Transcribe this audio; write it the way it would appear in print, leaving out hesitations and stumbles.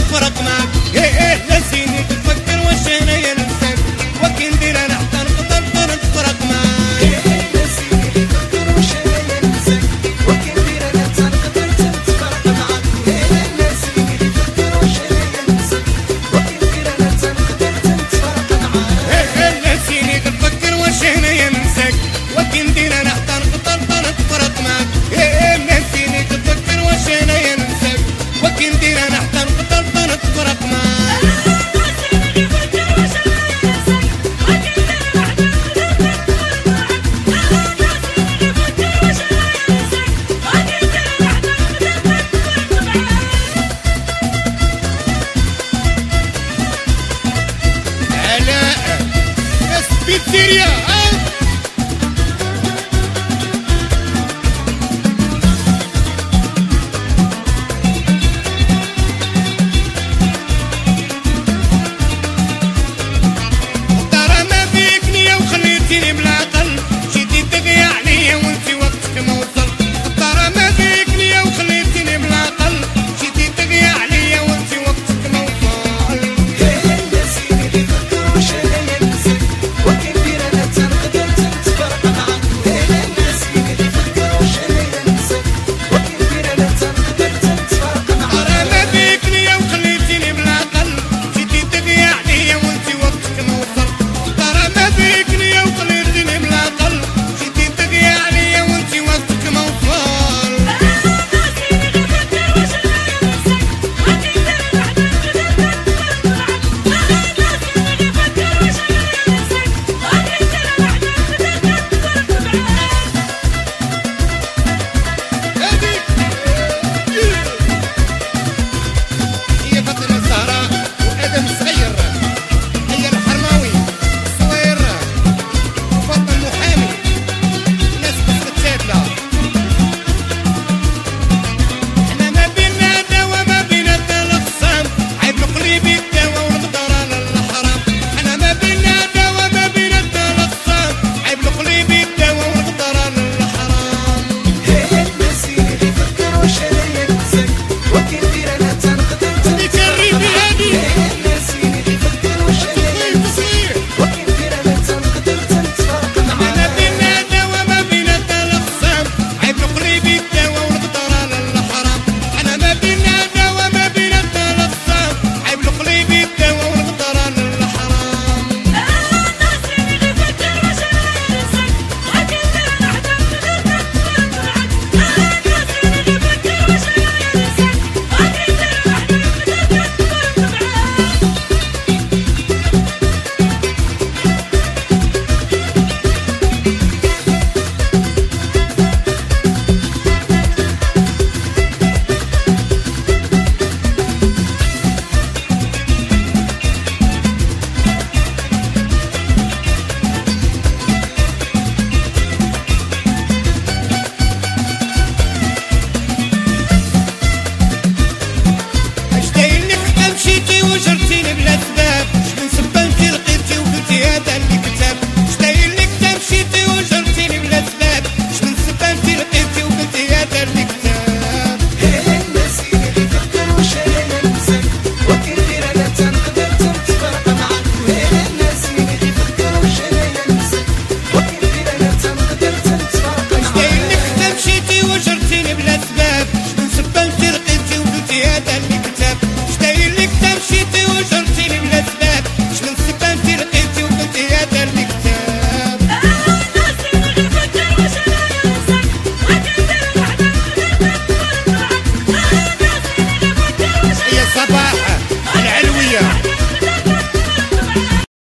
نتفرق معاك. ايه نسيني تفكر واش انايا ننساك، وكي ندير انا حتى نقدر نتفرق معاك. ايه نسيني تفكر واش انايا ننساك، وكي ندير انا حتى نقدر نتفرق معاك. ايه نسيني تفكر واش انايا ننساك، وكي ندير انا حتى نقدر نتفرق معاك. ايه نسيني تفكر واش انايا ننساك، وكي ندير انا حتى نقدر نتفرق معاك. ايه نسيني تفكر واش انايا ننساك، وكي ندير انا حتى نقدر نتفرق معاك. علاء ناس بيتزيريا.